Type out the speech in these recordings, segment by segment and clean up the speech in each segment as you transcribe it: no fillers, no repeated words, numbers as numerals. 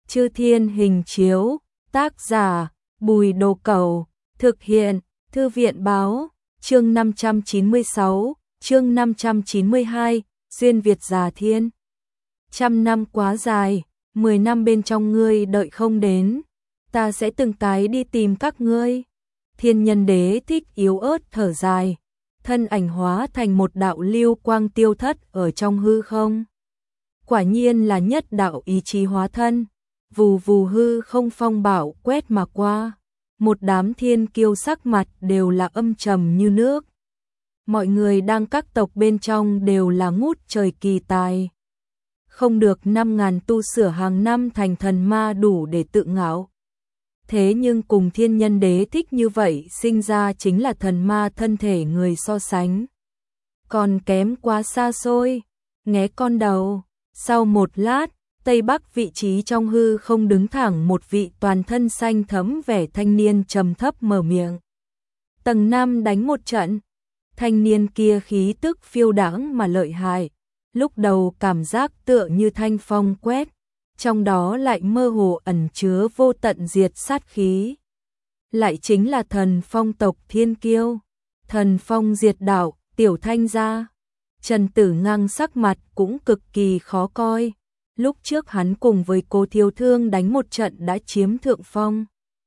Chư Thiên Hình Chiếu, tác giả, Bùi Đồ Cẩu, thực hiện, Thư viện Báo, chương 596, chương 592, Duyên Việt Già Thiên. 100 năm quá dài, 10 năm bên trong ngươi đợi không đến, ta sẽ từng cái đi tìm các ngươi. Thiên Nhân Đế Thích yếu ớt thở dài, thân ảnh hóa thành một đạo lưu quang tiêu thất ở trong hư không. Quả nhiên là nhất đạo ý chí hóa thân, vù vù hư không phong bạo quét mà qua, một đám thiên kiêu sắc mặt đều là âm trầm như nước. Mọi người đang các tộc bên trong đều là ngút trời kỳ tài. Không được 5.000 tu sửa hàng năm thành thần ma đủ để tự ngạo. Thế nhưng cùng Thiên Nhân Đế Thích như vậy sinh ra chính là thần ma thân thể người so sánh. Còn kém quá xa xôi, nghé con đầu. Sau một lát, Tây Bắc vị trí trong hư không đứng thẳng một vị toàn thân xanh thẫm vẻ thanh niên trầm thấp mở miệng. Tầng 5 đánh một trận, thanh niên kia khí tức phiêu đãng mà lợi hại, lúc đầu cảm giác tựa như thanh phong quét, trong đó lại mơ hồ ẩn chứa vô tận diệt sát khí. Lại chính là thần phong tộc thiên kiêu, thần phong diệt đạo, tiểu thanh gia. Trần Tử Ngang sắc mặt cũng cực kỳ khó coi, lúc trước hắn cùng với Cố Thiếu Thương đánh một trận đã chiếm thượng phong.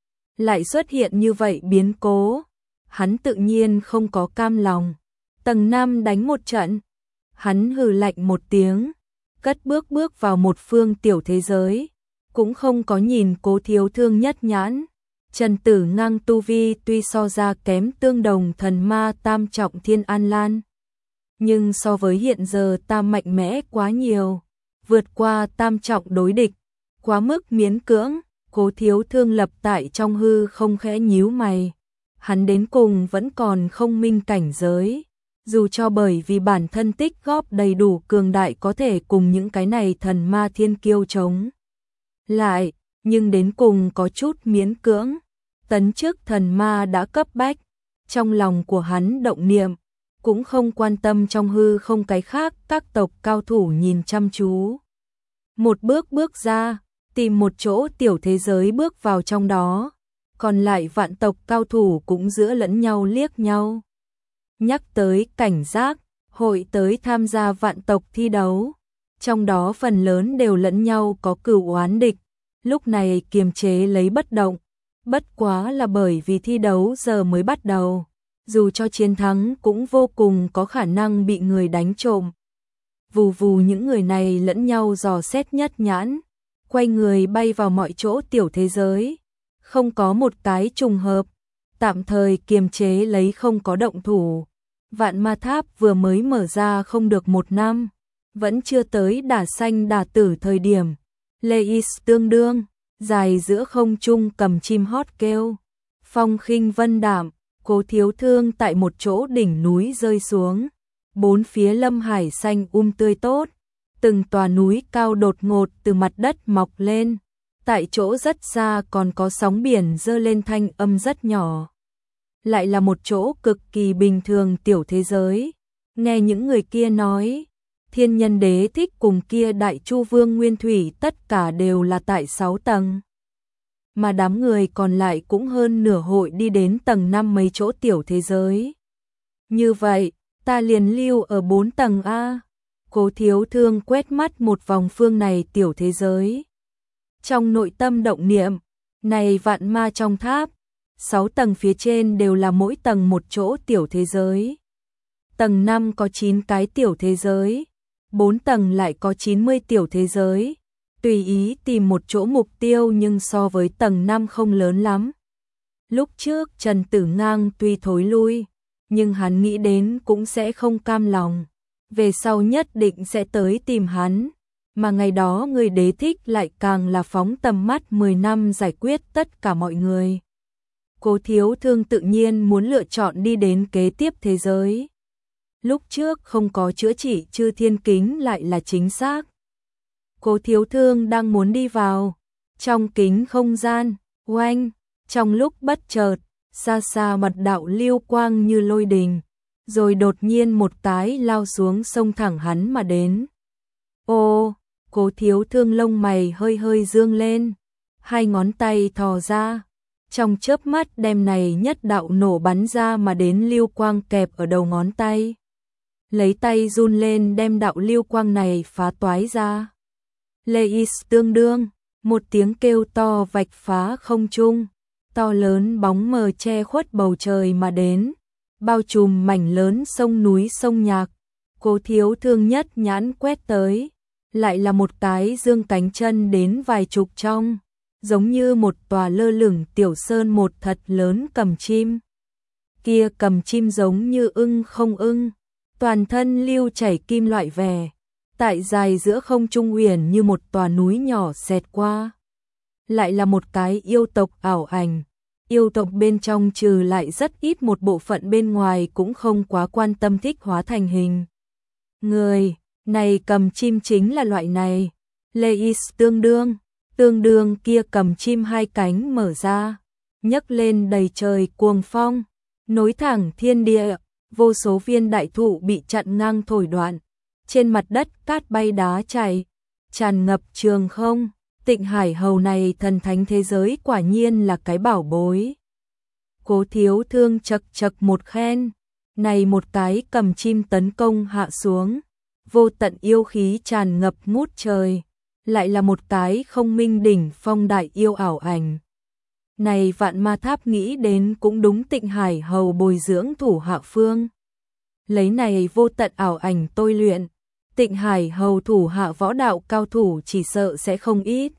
Lại xuất hiện như vậy biến cố, hắn tự nhiên không có cam lòng. Tầng 5 đánh một trận, hắn hừ lạnh một tiếng, cất bước vào một phương tiểu thế giới, cũng không có nhìn Cố Thiếu Thương nhất nhãn. Trần Tử Ngang tu vi tuy so ra kém tương đồng thần ma tam trọng Thiên An Lan, nhưng so với hiện giờ ta mạnh mẽ quá nhiều, vượt qua tam trọng đối địch, quá mức miễn cưỡng. Cố Thiếu Thương lập tại trong hư không khẽ nhíu mày, hắn đến cùng vẫn còn không minh cảnh giới, dù cho bởi vì bản thân tích góp đầy đủ cường đại có thể cùng những cái này thần ma thiên kiêu chống lại, nhưng đến cùng có chút miễn cưỡng. Tấn chức thần ma đã cấp bách, trong lòng của hắn động niệm, cũng không quan tâm trong hư không cái khác các tộc cao thủ nhìn chăm chú. Một bước ra, tìm một chỗ tiểu thế giới bước vào trong đó, còn lại vạn tộc cao thủ cũng giữa lẫn nhau liếc nhau. Nhắc tới cảnh giác, hội tới tham gia vạn tộc thi đấu, trong đó phần lớn đều lẫn nhau có cừu oán địch, lúc này kiềm chế lấy bất động, bất quá là bởi vì thi đấu giờ mới bắt đầu. Dù cho chiến thắng cũng vô cùng có khả năng bị người đánh trộm. Vù vù những người này lẫn nhau dò xét nhất nhãn, quay người bay vào mọi chỗ tiểu thế giới. Không có một cái trùng hợp, tạm thời kiềm chế lấy không có động thủ. Vạn Ma Tháp vừa mới mở ra không được 1 năm, vẫn chưa tới đả xanh đả tử thời điểm. Leis tương đương, dài giữa không trung cầm chim hót kêu. Phong khinh vân đạm. Cố Thiếu Thương tại một chỗ đỉnh núi rơi xuống, bốn phía lâm hải xanh tươi tốt, từng tòa núi cao đột ngột từ mặt đất mọc lên, tại chỗ rất xa còn có sóng biển dơ lên thanh âm rất nhỏ. Lại là một chỗ cực kỳ bình thường tiểu thế giới, nghe những người kia nói, Thiên Nhân Đế Thích cùng kia Đại Chu Vương Nguyên Thủy tất cả đều là tại 6 tầng. Mà đám người còn lại cũng hơn nửa hội đi đến tầng 5 mấy chỗ tiểu thế giới. Như vậy, ta liền lưu ở 4 tầng A. Cố Thiếu Thương quét mắt một vòng phương này tiểu thế giới. Trong nội tâm động niệm, này vạn ma trong tháp, 6 tầng phía trên đều là mỗi tầng một chỗ tiểu thế giới. Tầng 5 có 9 cái tiểu thế giới, 4 tầng lại có 90 tiểu thế giới. Tùy ý tìm một chỗ mục tiêu nhưng so với tầng 5 không lớn lắm. Lúc trước Trần Tử Ngang tuy thối lui, nhưng hắn nghĩ đến cũng sẽ không cam lòng. Về sau nhất định sẽ tới tìm hắn. Mà ngày đó người Đế Thích lại càng là phóng tầm mắt 10 năm giải quyết tất cả mọi người. Cố Thiếu Thương tự nhiên muốn lựa chọn đi đến kế tiếp thế giới. Lúc trước không có chữa trị Chư Thiên Kính lại là chính xác. Cố Thiếu Thương đang muốn đi vào, trong kính không gian, oanh, trong lúc bất chợt, xa xa một đạo lưu quang như lôi đình, rồi đột nhiên một cái lao xuống sông thẳng hắn mà đến. Ô, Cố Thiếu Thương lông mày hơi hơi dương lên, hai ngón tay thò ra, trong chớp mắt đem này nhất đạo nổ bắn ra mà đến lưu quang kẹp ở đầu ngón tay. Lấy tay run lên đem đạo lưu quang này phá toái ra. Leis tương đương, một tiếng kêu to vạch phá không trung, to lớn bóng mờ che khuất bầu trời mà đến, bao trùm mảnh lớn sông núi sông nhạc. Cố Thiếu Thương nhất nhãn quét tới, lại là một cái dương cánh chân đến vài chục trong, giống như một tòa lơ lửng tiểu sơn một thật lớn cầm chim. Kia cầm chim giống như ưng không ưng, toàn thân lưu chảy kim loại vẻ, tại dài giữa không trung huyền như một tòa núi nhỏ xẹt qua. Lại là một cái yêu tộc ảo ảnh, yêu tộc bên trong trừ lại rất ít một bộ phận bên ngoài cũng không quá quan tâm thích hóa thành hình người, này cầm chim chính là loại này. Leis tương đương kia cầm chim hai cánh mở ra, nhấc lên đầy trời cuồng phong, nối thẳng thiên địa, vô số viên đại thụ bị chặn ngang thổi đoạn, trên mặt đất cát bay đá chảy, tràn ngập trường không. Tịnh Hải Hầu này thần thánh thế giới quả nhiên là cái bảo bối. Cố Thiếu Thương chật chật một khen, này một cái cầm chim tấn công hạ xuống, vô tận yêu khí tràn ngập ngút trời, lại là một cái không minh đỉnh phong đại yêu ảo ảnh. Này Vạn Ma Tháp nghĩ đến cũng đúng, Tịnh Hải Hầu bồi dưỡng thủ hạ phương. Lấy này vô tận ảo ảnh tôi luyện, Tịnh Hải Hầu thủ hạ võ đạo cao thủ chỉ sợ sẽ không ít.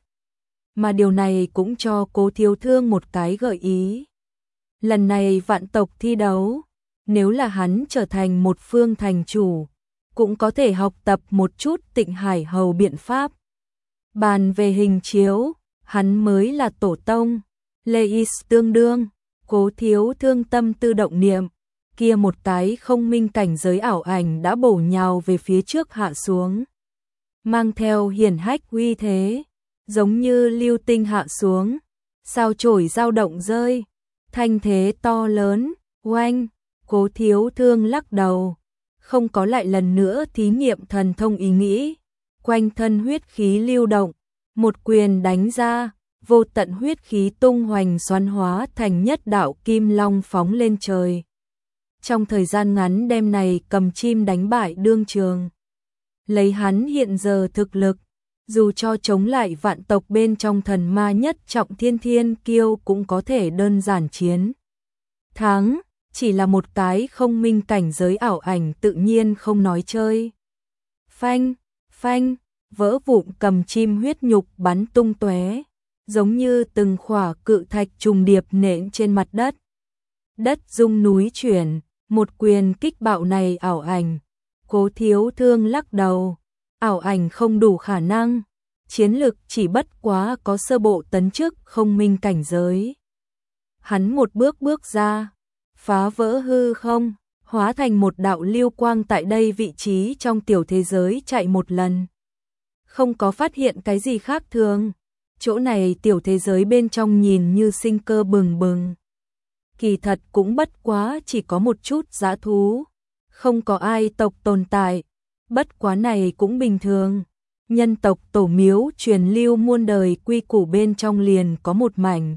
Mà điều này cũng cho Cố Thiếu Thương một cái gợi ý. Lần này vạn tộc thi đấu, nếu là hắn trở thành một phương thành chủ, cũng có thể học tập một chút Tịnh Hải Hầu biện pháp. Bàn về hình chiếu, hắn mới là tổ tông. Leis tương đương, Cố Thiếu Thương tâm tư động niệm, kia một cái không minh cảnh giới ảo ảnh đã bổ nhào về phía trước hạ xuống, mang theo hiển hách uy thế, giống như lưu tinh hạ xuống, sao chổi dao động rơi, thanh thế to lớn. Oanh! Cố Thiếu Thương lắc đầu, không có lại lần nữa thí nghiệm thần thông ý nghĩ, quanh thân huyết khí lưu động, một quyền đánh ra, vô tận huyết khí tung hoành xoắn hóa thành nhất đạo kim long phóng lên trời. Trong thời gian ngắn đem này cầm chim đánh bại đương trường. Lấy hắn hiện giờ thực lực, dù cho chống lại vạn tộc bên trong thần ma nhất trọng thiên kiêu cũng có thể đơn giản chiến thắng, chỉ là một cái không minh cảnh giới ảo ảnh tự nhiên không nói chơi. Phanh, phanh, vỡ vụn cầm chim huyết nhục bắn tung tóe, giống như từng khỏa cự thạch trùng điệp nện trên mặt đất. Đất rung núi chuyển, một quyền kích bạo này ảo ảnh. Cố Thiếu Thương lắc đầu, ảo ảnh không đủ khả năng, chiến lực chỉ bất quá có sơ bộ tấn chức không minh cảnh giới. Hắn một bước bước ra, phá vỡ hư không, hóa thành một đạo lưu quang tại đây vị trí trong tiểu thế giới chạy một lần. Không có phát hiện cái gì khác thường, chỗ này tiểu thế giới bên trong nhìn như sinh cơ bừng bừng. Kỳ thật cũng bất quá chỉ có một chút dã thú, không có ai tộc tồn tại, bất quá này cũng bình thường. Nhân tộc tổ miếu truyền lưu muôn đời quy củ bên trong liền có một mảnh.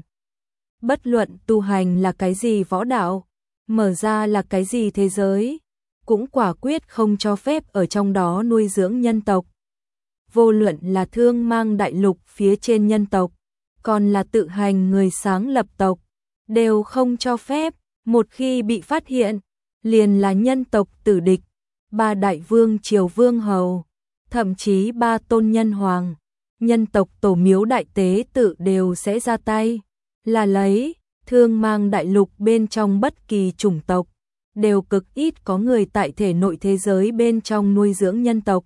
Bất luận tu hành là cái gì võ đạo, mở ra là cái gì thế giới, cũng quả quyết không cho phép ở trong đó nuôi dưỡng nhân tộc. Vô luận là Thương Mang đại lục phía trên nhân tộc, còn là tự hành người sáng lập tộc, đều không cho phép. Một khi bị phát hiện, liền là nhân tộc tử địch. Ba đại vương triều vương hầu, thậm chí ba tôn nhân hoàng, nhân tộc tổ miếu đại tế tự đều sẽ ra tay, là lấy. Thương Mang đại lục bên trong bất kỳ chủng tộc, đều cực ít có người tại thể nội thế giới bên trong nuôi dưỡng nhân tộc.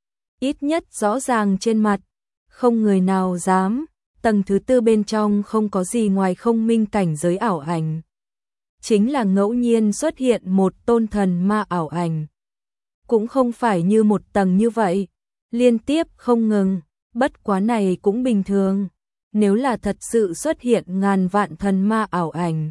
Ít nhất rõ ràng trên mặt, không người nào dám. Tầng thứ tư bên trong không có gì ngoài không minh cảnh giới ảo ảnh. Chính là ngẫu nhiên xuất hiện một tôn thần ma ảo ảnh. Cũng không phải như một tầng như vậy, liên tiếp không ngừng, bất quá này cũng bình thường. Nếu là thật sự xuất hiện ngàn vạn thần ma ảo ảnh,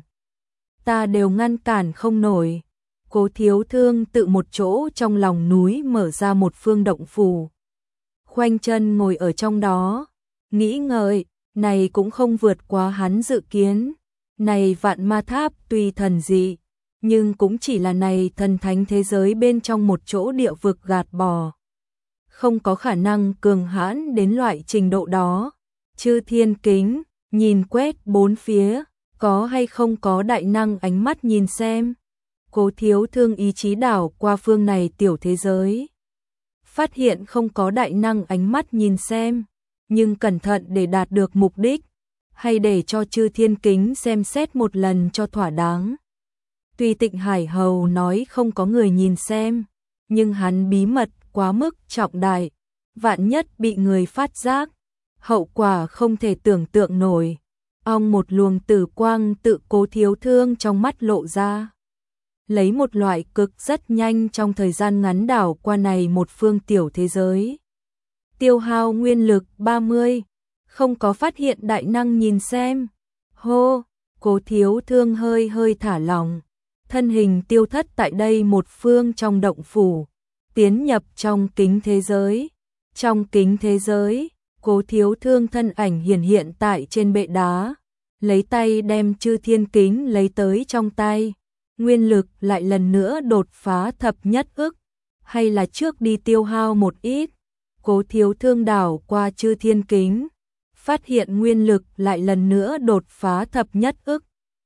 ta đều ngăn cản không nổi. Cố Thiếu Thương tự một chỗ trong lòng núi mở ra một phương động phủ. khoanh chân ngồi ở trong đó, nghĩ ngợi, này cũng không vượt quá hắn dự kiến. Này Vạn Ma Tháp tuy thần dị, nhưng cũng chỉ là này thần thánh thế giới bên trong một chỗ địa vực gạt bỏ. Không có khả năng cường hãn đến loại trình độ đó. Chư Thiên Kính, nhìn quét bốn phía, có hay không có đại năng ánh mắt nhìn xem. Cố Thiếu Thương ý chí đảo qua phương này tiểu thế giới. Phát hiện không có đại năng ánh mắt nhìn xem, nhưng cẩn thận để đạt được mục đích, hay để cho Chư Thiên Kính xem xét một lần cho thỏa đáng. Tuy Tịnh Hải Hầu nói không có người nhìn xem, nhưng hắn bí mật quá mức trọng đại, vạn nhất bị người phát giác, hậu quả không thể tưởng tượng nổi. Ong một luồng tử quang tự Cố Thiếu Thương trong mắt lộ ra. Lấy một loại cực rất nhanh trong thời gian ngắn đảo qua này một phương tiểu thế giới. Tiêu hao nguyên lực 30, không có phát hiện đại năng nhìn xem. Hô, Cố Thiếu Thương hơi hơi thả lỏng, thân hình tiêu thất tại đây một phương trong động phủ, tiến nhập trong kính thế giới. Trong kính thế giới, Cố Thiếu Thương thân ảnh hiển hiện tại trên bệ đá, lấy tay đem Chư Thiên Kính lấy tới trong tay. Nguyên lực lại lần nữa đột phá thập nhất ức, hay là trước đi tiêu hao một ít. Cố Thiếu Thương đảo qua Chư Thiên Kính, phát hiện nguyên lực lại lần nữa đột phá thập nhất ức.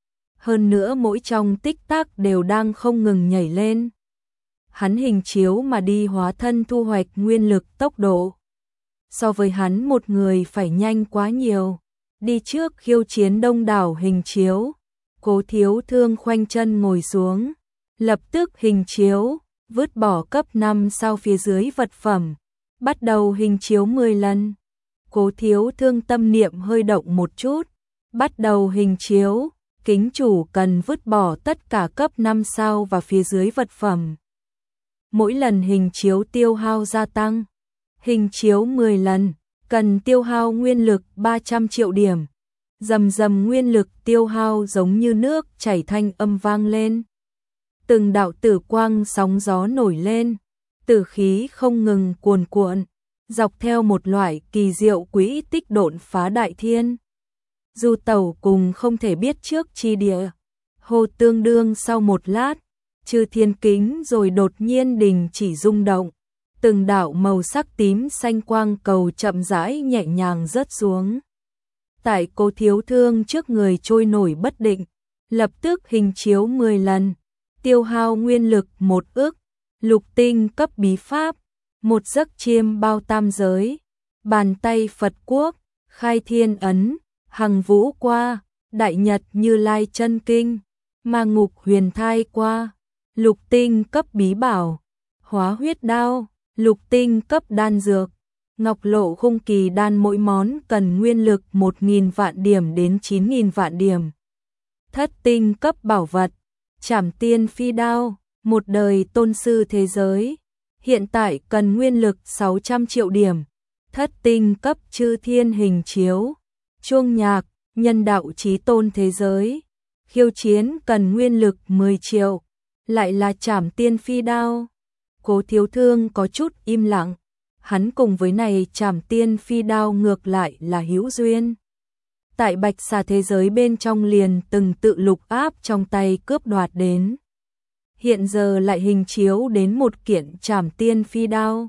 Hơn nữa mỗi trong tích tắc đều đang không ngừng nhảy lên. Hắn hình chiếu mà đi hóa thân thu hoạch nguyên lực tốc độ. So với hắn một người phải nhanh quá nhiều. Đi trước khiêu chiến đông đảo hình chiếu. Cố Thiếu Thương khoanh chân ngồi xuống. Lập tức hình chiếu, vứt bỏ cấp 5 sao phía dưới vật phẩm. Bắt đầu hình chiếu 10 lần. Cố Thiếu Thương tâm niệm hơi động một chút. Bắt đầu hình chiếu, kính chủ cần vứt bỏ tất cả cấp 5 sao và phía dưới vật phẩm. Mỗi lần hình chiếu tiêu hao gia tăng. Hình chiếu 10 lần, cần tiêu hao nguyên lực 300 triệu điểm. Rầm rầm nguyên lực tiêu hao giống như nước chảy thanh âm vang lên. Từng đạo tử quang sóng gió nổi lên, tử khí không ngừng cuồn cuộn, dọc theo một loại kỳ diệu quỹ tích độn phá đại thiên. Du tẩu cùng không thể biết trước chi địa. Hồ tương đương sau một lát, Chư Thiên Kính rồi đột nhiên đình chỉ rung động. Từng đạo màu sắc tím xanh quang cầu chậm rãi nhẹ nhàng rớt xuống. Tại Cố Thiếu Thương trước người trôi nổi bất định, lập tức hình chiếu 10 lần, tiêu hao nguyên lực 1 ức, lục tinh cấp bí pháp, một giấc chiêm bao tam giới, bàn tay Phật quốc, khai thiên ấn, hằng vũ qua, đại nhật Như Lai chân kinh, ma ngục huyền thai qua, lục tinh cấp bí bảo, hóa huyết đao, lục tinh cấp đan dược. Ngọc lộ khung kỳ đan mỗi món cần nguyên lực 1.000 vạn điểm đến 9.000 vạn điểm. Thất tinh cấp bảo vật, Trảm Tiên Phi Đao, một đời tôn sư thế giới. Hiện tại cần nguyên lực 600 triệu điểm. Thất tinh cấp Chư Thiên hình chiếu, chuông nhạc, nhân đạo chí tôn thế giới. Khiêu chiến cần nguyên lực 10 triệu, lại là Trảm Tiên Phi Đao. Cố Thiếu Thương có chút im lặng. Hắn cùng với này Trảm Tiên Phi Đao ngược lại là hữu duyên. Tại Bạch Xà thế giới bên trong liền từng tự lục áp trong tay cướp đoạt đến. Hiện giờ lại hình chiếu đến một kiện Trảm Tiên Phi Đao.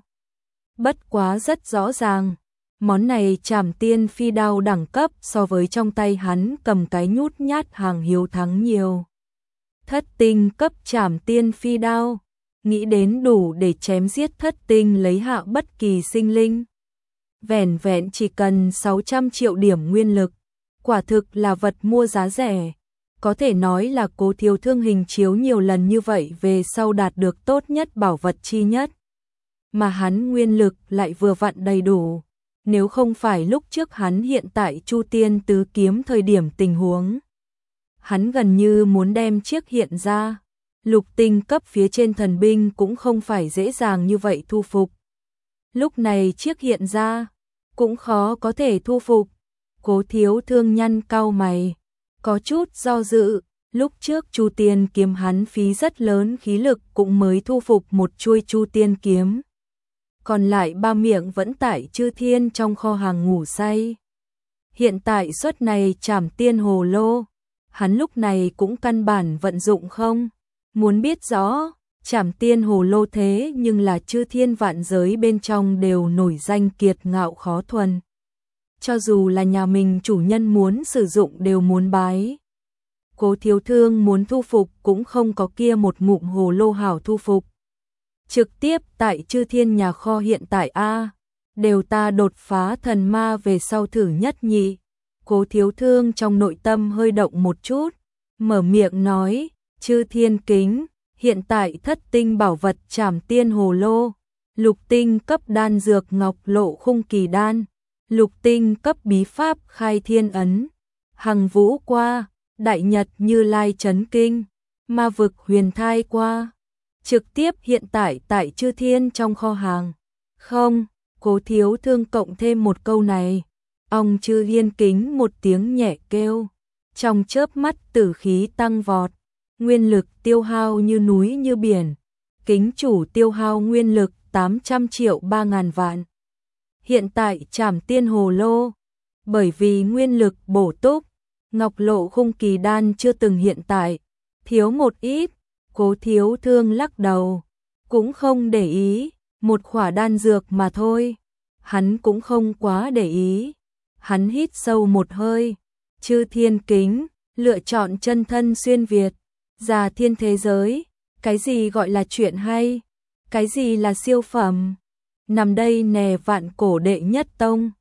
Bất quá rất rõ ràng, món này Trảm Tiên Phi Đao đẳng cấp so với trong tay hắn cầm cái nhút nhát hàng hiếu thắng nhiều. Thất tinh cấp Trảm Tiên Phi Đao, nghĩ đến đủ để chém giết thất tinh lấy hạ bất kỳ sinh linh. Vẻn vẹn chỉ cần 600 triệu điểm nguyên lực, quả thực là vật mua giá rẻ. Có thể nói là Cố Thiếu Thương hình chiếu nhiều lần như vậy về sau đạt được tốt nhất bảo vật chi nhất. Mà hắn nguyên lực lại vừa vặn đầy đủ. Nếu không phải lúc trước hắn hiện tại Chu Tiên Tứ Kiếm thời điểm tình huống, hắn gần như muốn đem chiếc hiện ra. Lục tinh cấp phía trên thần binh cũng không phải dễ dàng như vậy thu phục. Lúc này chiếc hiện ra, cũng khó có thể thu phục. Cố Thiếu Thương nhăn cau mày, có chút do dự. Lúc trước Chu Tiên kiếm hắn phí rất lớn khí lực cũng mới thu phục một chuôi Chu Tiên kiếm. còn lại 3 miệng vẫn tại Chư Thiên trong kho hàng ngủ say. Hiện tại suất này Trảm Tiên Hồ Lô, hắn lúc này cũng căn bản vận dụng không. Muốn biết rõ, Trảm Tiên Hồ Lô thế nhưng là Chư Thiên vạn giới bên trong đều nổi danh kiệt ngạo khó thuần. Cho dù là nhà mình chủ nhân muốn sử dụng đều muốn bái. Cố Thiếu Thương muốn thu phục cũng không có kia một ngụm hồ lô hảo thu phục. Trực tiếp tại Chư Thiên nhà kho hiện tại A, đều ta đột phá thần ma về sau thử nhất nhị. Cố Thiếu Thương trong nội tâm hơi động một chút, mở miệng nói, Chư Thiên kính, hiện tại thất tinh bảo vật Trảm Tiên Hồ Lô, lục tinh cấp đan dược ngọc lộ khung kỳ đan, lục tinh cấp bí pháp khai thiên ấn, hằng vũ qua, đại nhật Như Lai chấn kinh, ma vực huyền thai qua. Trực tiếp hiện tại tại Chư Thiên trong kho hàng. Không, Cố Thiếu Thương cộng thêm một câu này. Ông Chư Yên kính một tiếng nhẹ kêu. Trong chớp mắt tử khí tăng vọt. Nguyên lực tiêu hao như núi như biển. Kính chủ tiêu hao nguyên lực 800 triệu 3.000 vạn. Hiện tại Trảm Tiên Hồ Lô. Bởi vì nguyên lực bổ túc, ngọc lộ khung kỳ đan chưa từng hiện tại. Thiếu một ít. Cố Thiếu Thương lắc đầu, cũng không để ý, một khỏa đan dược mà thôi. Hắn cũng không quá để ý. Hắn hít sâu một hơi, Chư Thiên kính, lựa chọn chân thân xuyên Việt, già thiên thế giới, cái gì gọi là chuyện hay, cái gì là siêu phẩm. Nằm đây nè vạn cổ đệ nhất tông.